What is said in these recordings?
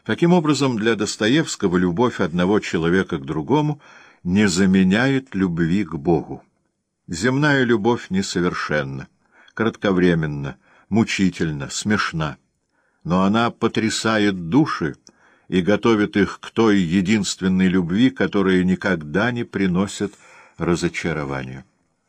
Таким образом, для Достоевского любовь одного человека к другому не заменяет любви к Богу. Земная любовь несовершенна, кратковременна, мучительна, смешна, но она потрясает души и готовит их к той единственной любви, которая никогда не приносит разочарования.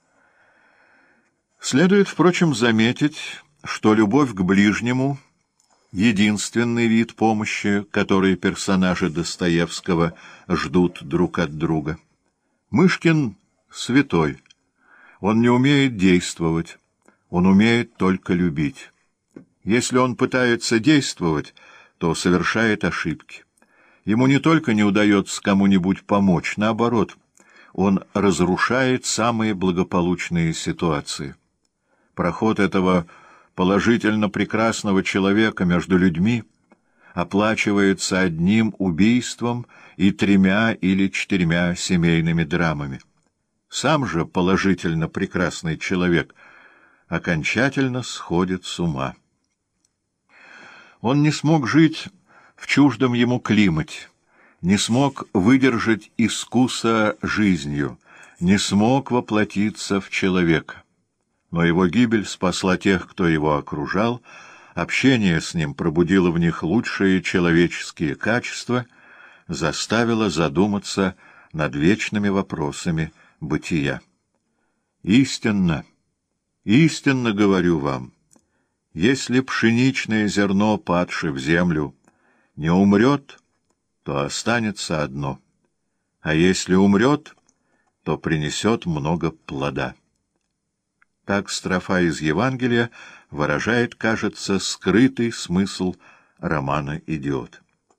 Следует, впрочем, заметить, что любовь к ближнему — единственный вид помощи, который персонажи Достоевского ждут друг от друга. Мышкин — святой. Он не умеет действовать, он умеет только любить. Если он пытается действовать, то совершает ошибки. Ему не только не удается кому-нибудь помочь, наоборот, он разрушает самые благополучные ситуации. Проход этого положительно прекрасного человека между людьми оплачивается одним убийством и 3 или 4 семейными драмами. Сам же положительно прекрасный человек окончательно сходит с ума. Он не смог жить в чуждом ему климате, не смог выдержать искуса жизнью, не смог воплотиться в человека. Но его гибель спасла тех, кто его окружал, общение с ним пробудило в них лучшие человеческие качества, заставило задуматься над вечными вопросами бытия. Истинно, истинно говорю вам, если пшеничное зерно, падшее в землю, не умрет, то останется одно, а если умрет, то принесет много плода. Так строфа из Евангелия выражает, кажется, скрытый смысл романа «Идиот».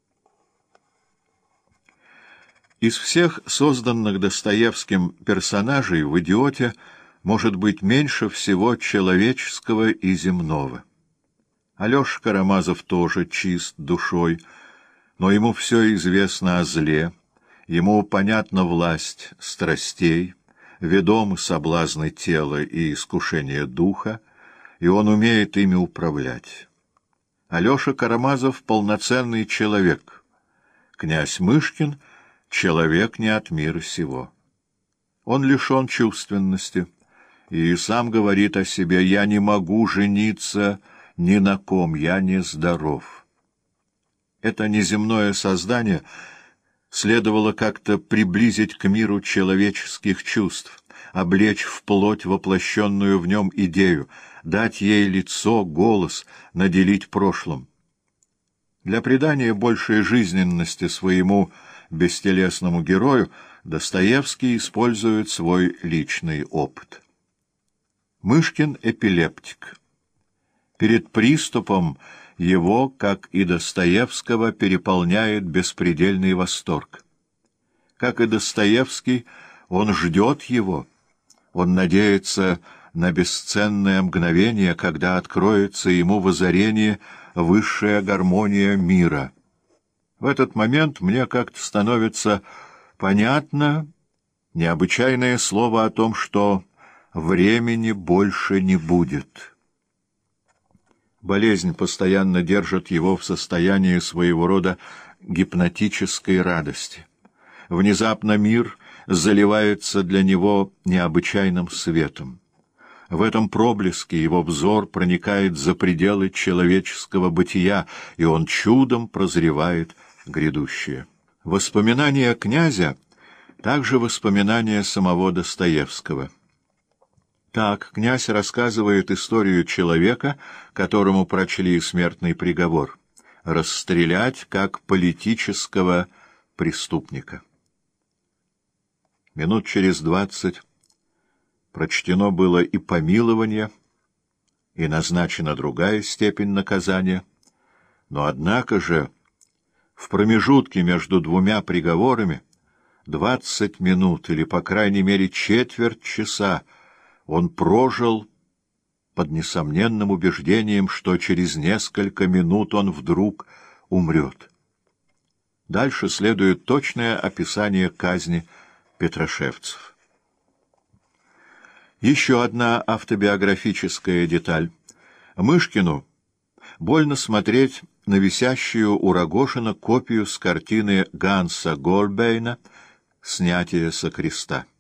Из всех созданных Достоевским персонажей в «Идиоте» может быть меньше всего человеческого и земного. Алеша Карамазов тоже чист душой, но ему все известно о зле, ему понятна власть страстей, ведомы соблазны тела и искушения духа, и он умеет ими управлять. Алеша Карамазов — полноценный человек. Князь Мышкин — человек не от мира сего. Он лишен чувственности и сам говорит о себе: «Я не могу жениться ни на ком, я нездоров». Это неземное создание следовало как-то приблизить к миру человеческих чувств, облечь в плоть воплощенную в нем идею, дать ей лицо, голос, наделить прошлым. Для придания большей жизненности своему бестелесному герою Достоевский использует свой личный опыт. Мышкин — эпилептик. Перед приступом его, как и Достоевского, переполняет беспредельный восторг. Как и Достоевский, он ждет его, он надеется на бесценное мгновение, когда откроется ему в озарении высшая гармония мира. В этот момент мне как-то становится понятно необычайное слово о том, что времени больше не будет. Болезнь постоянно держит его в состоянии своего рода гипнотической радости. Внезапно мир заливается для него необычайным светом. В этом проблеске его взор проникает за пределы человеческого бытия, и он чудом прозревает грядущее. Воспоминания князя — также воспоминания самого Достоевского. Так князь рассказывает историю человека, которому прочли смертный приговор — расстрелять как политического преступника. Минут через 20 прочтено было и помилование, и назначена другая степень наказания, но однако же в промежутке между 2 приговорами 20 минут или, по крайней мере, четверть часа он прожил под несомненным убеждением, что через несколько минут он вдруг умрет. Дальше следует точное описание казни петрошевцев. Еще одна автобиографическая деталь. Мышкину больно смотреть на висящую у Рогожина копию с картины Ганса Гольбейна «Снятие со креста».